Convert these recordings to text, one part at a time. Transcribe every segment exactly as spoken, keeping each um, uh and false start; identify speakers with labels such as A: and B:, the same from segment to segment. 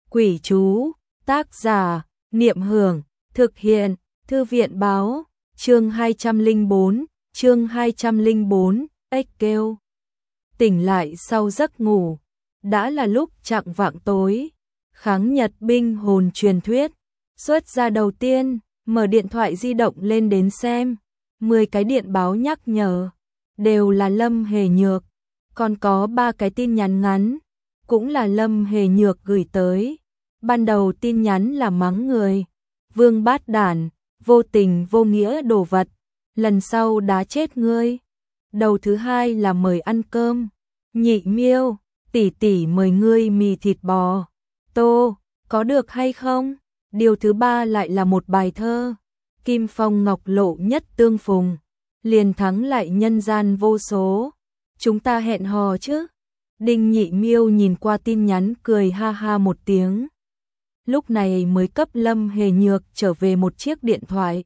A: Quỷ chú, tác giả, Niệm Hưởng, thực hiện, Thư viện báo, chương hai trăm lẻ bốn, chương hai trăm lẻ bốn, ếch kêu. Tỉnh lại sau giấc ngủ, đã là lúc chạng vạng tối, kháng Nhật binh hồn truyền thuyết, xuất ra đầu tiên, mở điện thoại di động lên đến xem, mười cái điện báo nhắc nhở, đều là Lâm Hề Nhược, còn có ba cái tin nhắn ngắn, cũng là Lâm Hề Nhược gửi tới. Ban đầu tin nhắn là mắng người, vương bát đản, vô tình vô nghĩa đồ vật, lần sau đá chết ngươi. Đầu thứ hai là mời ăn cơm, Nhị Miêu, tỷ tỷ mời ngươi mì thịt bò, tô, có được hay không? Điều thứ ba lại là một bài thơ, Kim Phong Ngọc Lộ nhất tương phùng, liền thắng lại nhân gian vô số, chúng ta hẹn hò chứ? Đinh Nhị Miêu nhìn qua tin nhắn cười ha ha một tiếng. Lúc này mới cấp Lâm Hề Nhược trở về một chiếc điện thoại.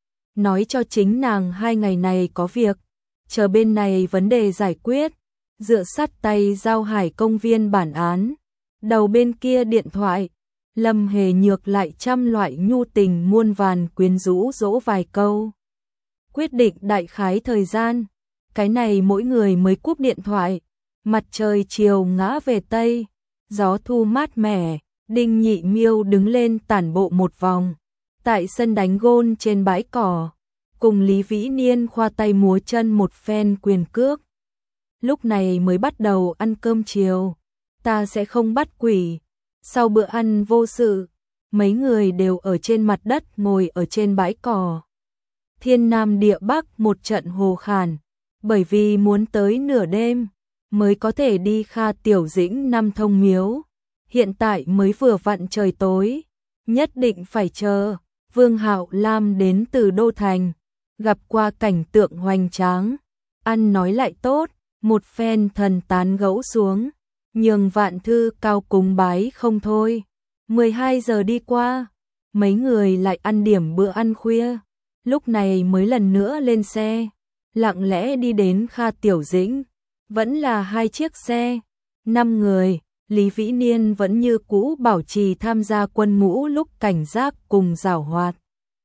A: Nói cho chính nàng hai ngày này có việc, chờ bên này vấn đề giải quyết, dựa sát tay giao hải công viên bản án. Đầu bên kia điện thoại, Lâm Hề Nhược lại trăm loại nhu tình muôn vàn quyến rũ dỗ vài câu. Quyết định đại khái thời gian, cái này mỗi người mới cúp điện thoại. Mặt trời chiều ngã về Tây, gió thu mát mẻ, Đinh Nhị Miêu đứng lên tản bộ một vòng, tại sân đánh gôn trên bãi cỏ, cùng Lý Vĩ Niên khoa tay múa chân một phen quyền cước. Lúc này mới bắt đầu ăn cơm chiều, ta sẽ không bắt quỷ. Sau bữa ăn vô sự, mấy người đều ở trên mặt đất ngồi ở trên bãi cỏ. Thiên Nam địa Bắc một trận hồ khản, bởi vì muốn tới nửa đêm mới có thể đi Kha Tiểu Dĩnh Nam Thông Miếu. Hiện tại mới vừa vặn trời tối, nhất định phải chờ. Vương Hạo Lam đến từ Đô Thành, gặp qua cảnh tượng hoành tráng, ăn nói lại tốt, một phen thần tán gẫu xuống, nhường Vạn Thư cao cúng bái không thôi. mười hai giờ đi qua, mấy người lại ăn điểm bữa ăn khuya, lúc này mới lần nữa lên xe, lặng lẽ đi đến Kha Tiểu Dĩnh. Vẫn là hai chiếc xe, năm người, Lý Vĩ Niên vẫn như cũ bảo trì tham gia quân ngũ lúc cảnh giác cùng giảo hoạt.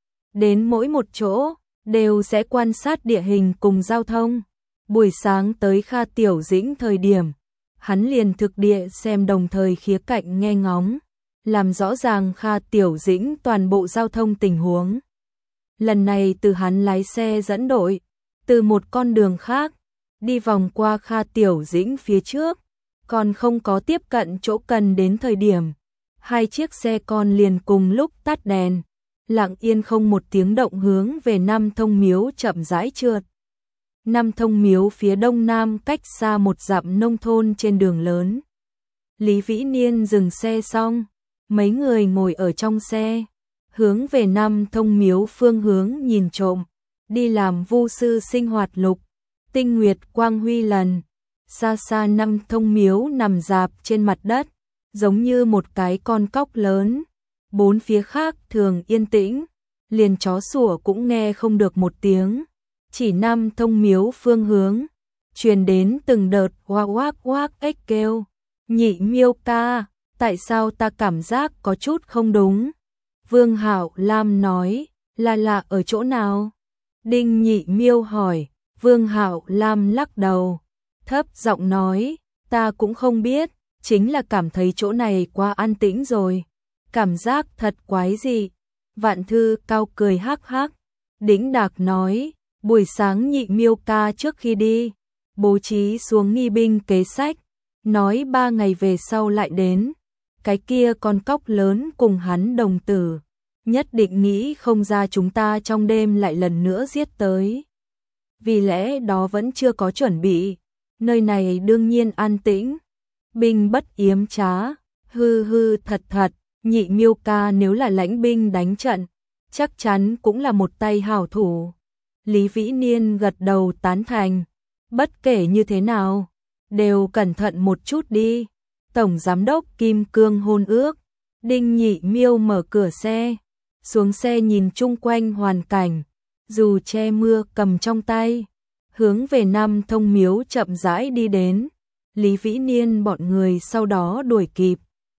A: Đến mỗi một chỗ, đều sẽ quan sát địa hình cùng giao thông. Buổi sáng tới Kha Tiểu Dĩnh thời điểm, hắn liền thực địa xem đồng thời khía cạnh nghe ngóng, làm rõ ràng Kha Tiểu Dĩnh toàn bộ giao thông tình huống. Lần này từ hắn lái xe dẫn đội, từ một con đường khác, đi vòng qua Kha Tiểu Dĩnh phía trước, còn không có tiếp cận chỗ cần đến thời điểm, hai chiếc xe con liền cùng lúc tắt đèn, lặng yên không một tiếng động hướng về Nam Thông Miếu chậm rãi trượt. Nam Thông Miếu phía đông nam cách xa một dặm nông thôn trên đường lớn. Lý Vĩ Niên dừng xe xong, mấy người ngồi ở trong xe, hướng về Nam Thông Miếu phương hướng nhìn trộm, đi làm vu sư sinh hoạt lục. Tinh nguyệt quang huy lần, xa xa Nam Thông Miếu nằm rạp trên mặt đất, giống như một cái con cóc lớn. Bốn phía khác thường yên tĩnh, liền chó sủa cũng nghe không được một tiếng. Chỉ Nam Thông Miếu phương hướng, truyền đến từng đợt oác oác oác ếch kêu. Nhị Miêu ca, tại sao ta cảm giác có chút không đúng? Vương Hạo Lam nói, là lạ ở chỗ nào? Đinh Nhị Miêu hỏi. Vương Hạo Lam lắc đầu, thấp giọng nói, ta cũng không biết, chính là cảm thấy chỗ này quá an tĩnh rồi, cảm giác thật quái dị. Vạn Thư cao cười hắc hắc, đĩnh đạc nói, buổi sáng Nhị Miêu ca trước khi đi, bố trí xuống nghi binh kế sách, nói ba ngày về sau lại đến, cái kia con cóc lớn cùng hắn đồng tử, nhất định nghĩ không ra chúng ta trong đêm lại lần nữa giết tới. Vì lẽ đó vẫn chưa có chuẩn bị, nơi này đương nhiên an tĩnh, binh bất yếm trá, hư hư thật thật, Nhị Miêu ca nếu là lãnh binh đánh trận, chắc chắn cũng là một tay hảo thủ. Lý Vĩ Niên gật đầu tán thành, bất kể như thế nào, đều cẩn thận một chút đi. Tổng Giám đốc Kim Cương hôn ước, Đinh Nhị Miêu mở cửa xe, xuống xe nhìn chung quanh hoàn cảnh. Dù che mưa cầm trong tay, hướng về Nam Thông Miếu chậm rãi đi đến. Lý Vĩ Niên bọn người sau đó đuổi kịp,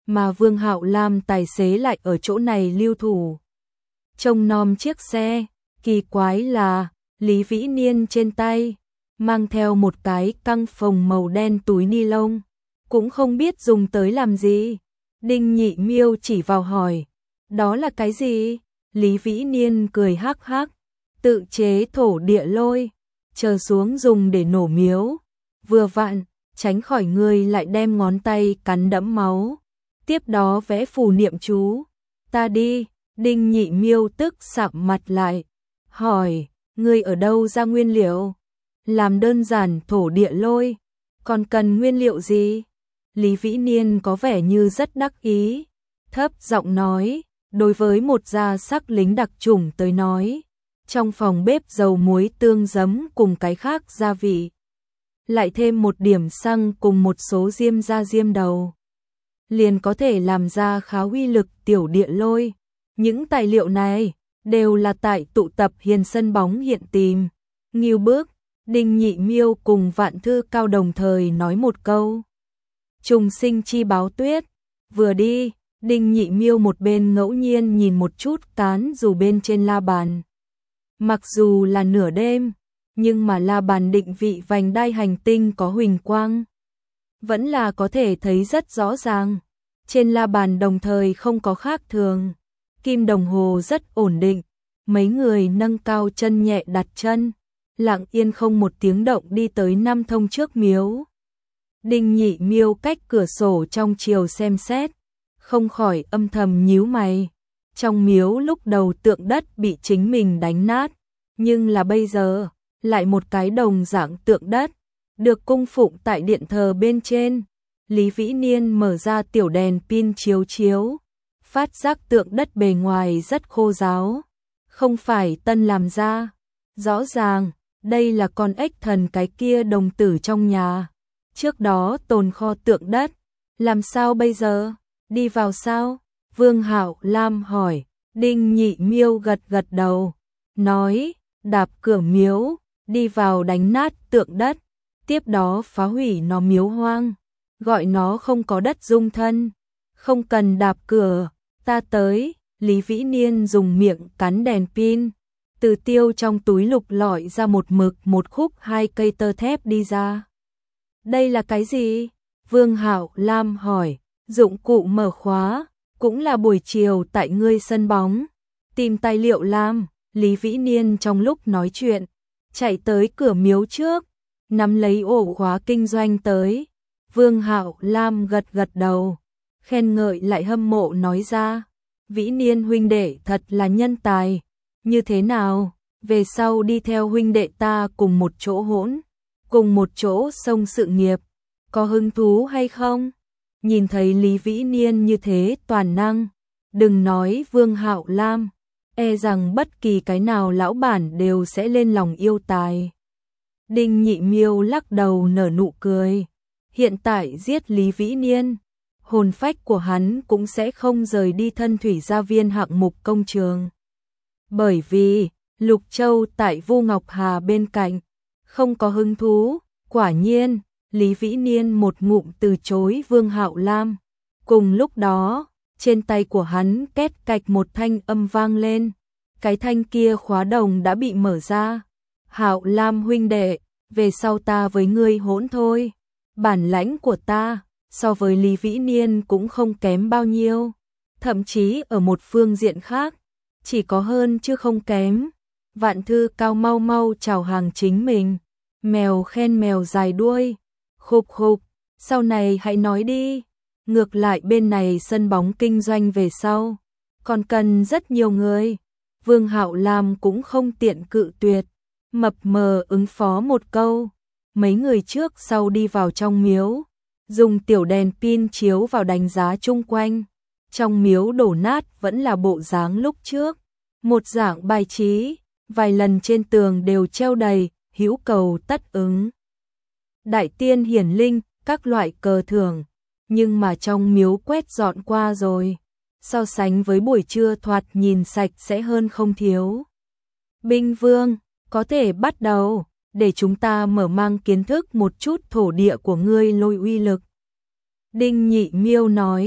A: mà Vương Hạo Lam tài xế lại ở chỗ này lưu thủ. Trông nom chiếc xe, kỳ quái là Lý Vĩ Niên trên tay mang theo một cái căng phồng màu đen túi ni lông, cũng không biết dùng tới làm gì. Đinh Nhị Miêu chỉ vào hỏi, đó là cái gì? Lý Vĩ Niên cười hắc hắc, tự chế thổ địa lôi, chờ xuống dùng để nổ miếu. Vừa vặn, tránh khỏi người lại đem ngón tay cắn đẫm máu. Tiếp đó vẽ phù niệm chú. Ta đi. Đinh Nhị Miêu tức sạm mặt lại, hỏi, ngươi ở đâu ra nguyên liệu? Làm đơn giản thổ địa lôi, còn cần nguyên liệu gì? Lý Vĩ Niên có vẻ như rất đắc ý, thấp giọng nói, đối với một gia sắc lính đặc chủng tới nói, trong phòng bếp dầu muối tương giấm cùng cái khác gia vị, lại thêm một điểm xăng cùng một số diêm da diêm đầu, liền có thể làm ra khá uy lực tiểu địa lôi. Những tài liệu này đều là tại tụ tập Hiền sân bóng hiện tìm. Ngưu Bước, Đinh Nhị Miêu cùng Vạn Thư Cao đồng thời nói một câu. Trùng sinh chi báo tuyết. Vừa đi, Đinh Nhị Miêu một bên ngẫu nhiên nhìn một chút cán dù bên trên la bàn. Mặc dù là nửa đêm, nhưng mà la bàn định vị vành đai hành tinh có huỳnh quang, vẫn là có thể thấy rất rõ ràng. Trên la bàn đồng thời không có khác thường. Kim đồng hồ rất ổn định, mấy người nâng cao chân nhẹ đặt chân, lặng yên không một tiếng động đi tới Nam Thông trước miếu. Đinh Nhị Miêu cách cửa sổ trong chiều xem xét, không khỏi âm thầm nhíu mày. Trong miếu lúc đầu tượng đất bị chính mình đánh nát, nhưng là bây giờ, lại một cái đồng dạng tượng đất, được cung phụng tại điện thờ bên trên. Lý Vĩ Niên mở ra tiểu đèn pin chiếu chiếu, phát giác tượng đất bề ngoài rất khô ráo, không phải tân làm ra. Rõ ràng, đây là con ếch thần cái kia đồng tử trong nhà. Trước đó tồn kho tượng đất, làm sao bây giờ? Đi vào sao? Vương Hạo Lam hỏi. Đinh Nhị Miêu gật gật đầu, nói, đạp cửa miếu, đi vào đánh nát tượng đất, tiếp đó phá hủy nó miếu hoang, gọi nó không có đất dung thân, không cần đạp cửa. Ta tới. Lý Vĩ Niên dùng miệng cắn đèn pin, từ tiêu trong túi lục lọi ra một mực một khúc hai cây tơ thép đi ra. Đây là cái gì? Vương Hạo Lam hỏi. Dụng cụ mở khóa, cũng là buổi chiều tại ngươi sân bóng tìm tài liệu làm. Lý Vĩ Niên trong lúc nói chuyện, chạy tới cửa miếu trước, nắm lấy ổ khóa kinh doanh tới. Vương Hạo Lam gật gật đầu, khen ngợi lại hâm mộ nói ra, Vĩ Niên huynh đệ thật là nhân tài, như thế nào, về sau đi theo huynh đệ ta cùng một chỗ hỗn, cùng một chỗ xông sự nghiệp, có hứng thú hay không? Nhìn thấy Lý Vĩ Niên như thế toàn năng, đừng nói Vương Hạo Lam, e rằng bất kỳ cái nào lão bản đều sẽ lên lòng yêu tài. Đinh Nhị Miêu lắc đầu nở nụ cười, hiện tại giết Lý Vĩ Niên, hồn phách của hắn cũng sẽ không rời đi Thân Thủy Gia Viên hạng mục công trường. Bởi vì, Lục Châu tại Vu Ngọc Hà bên cạnh, không có hứng thú. Quả nhiên, Lý Vĩ Niên một ngụm từ chối Vương Hạo Lam. Cùng lúc đó, trên tay của hắn két cạch một thanh âm vang lên. Cái thanh kia khóa đồng đã bị mở ra. Hạo Lam huynh đệ, về sau ta với ngươi hỗn thôi. Bản lãnh của ta, so với Lý Vĩ Niên cũng không kém bao nhiêu. Thậm chí ở một phương diện khác, chỉ có hơn chứ không kém. Vạn Thư Cao mau mau chào hàng chính mình. Mèo khen mèo dài đuôi. Khục khục, sau này hãy nói đi. Ngược lại bên này sân bóng kinh doanh về sau, còn cần rất nhiều người. Vương Hạo Lam cũng không tiện cự tuyệt, mập mờ ứng phó một câu. Mấy người trước sau đi vào trong miếu, dùng tiểu đèn pin chiếu vào đánh giá chung quanh. Trong miếu đổ nát vẫn là bộ dáng lúc trước, một dạng bài trí, vài lần trên tường đều treo đầy hữu cầu tất ứng, đại tiên hiển linh, các loại cờ thưởng, nhưng mà trong miếu quét dọn qua rồi, so sánh với buổi trưa thoạt nhìn sạch sẽ hơn không thiếu. Binh Vương, có thể bắt đầu, để chúng ta mở mang kiến thức một chút thổ địa của ngươi lôi uy lực. Đinh Nhị Miêu nói,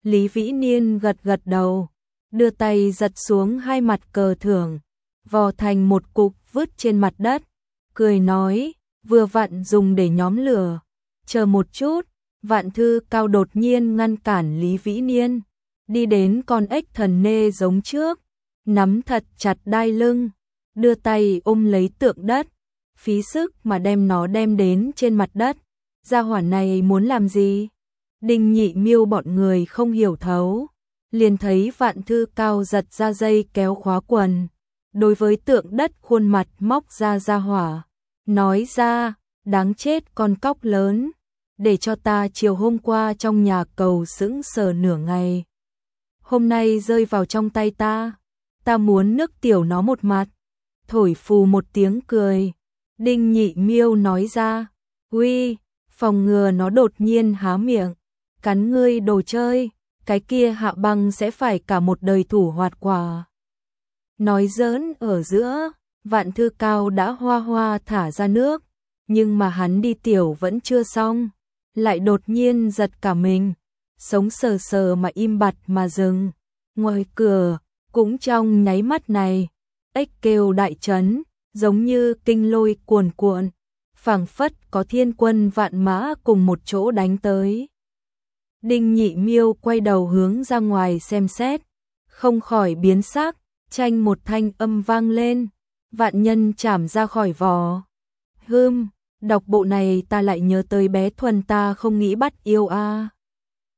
A: Lý Vĩ Niên gật gật đầu, đưa tay giật xuống hai mặt cờ thưởng, vò thành một cục vứt trên mặt đất, cười nói, vừa vặn dùng để nhóm lửa. Chờ một chút, Vạn Thư Cao đột nhiên ngăn cản Lý Vĩ Niên, đi đến con ếch thần nê giống trước, nắm thật chặt đai lưng, đưa tay ôm lấy tượng đất, phí sức mà đem nó đem đến trên mặt đất. Gia hỏa này muốn làm gì? Đinh Nhị Miêu bọn người không hiểu thấu, liền thấy Vạn Thư Cao giật ra dây kéo khóa quần, đối với tượng đất khuôn mặt móc ra gia hỏa, nói ra, đáng chết con cóc lớn, để cho ta chiều hôm qua trong nhà cầu sững sờ nửa ngày. Hôm nay rơi vào trong tay ta, ta muốn nước tiểu nó một mặt. Thổi phù một tiếng cười, Đinh Nhị Miêu nói ra, uy, phòng ngừa nó đột nhiên há miệng, cắn ngươi đồ chơi, cái kia Hạ Băng sẽ phải cả một đời thủ hoạt quả. Nói giỡn ở giữa, Vạn Thư Cao đã hoa hoa thả ra nước, nhưng mà hắn đi tiểu vẫn chưa xong, lại đột nhiên giật cả mình, sống sờ sờ mà im bặt mà dừng. Ngoài cửa, cũng trong nháy mắt này, ếch kêu đại chấn, giống như kinh lôi cuồn cuộn, phảng phất có thiên quân vạn mã cùng một chỗ đánh tới. Đinh Nhị Miêu quay đầu hướng ra ngoài xem xét, không khỏi biến sắc, tranh một thanh âm vang lên, vạn nhân chảm ra khỏi vỏ. Hưm, đọc bộ này ta lại nhớ tới bé Thuần ta không nghĩ bắt yêu a. À.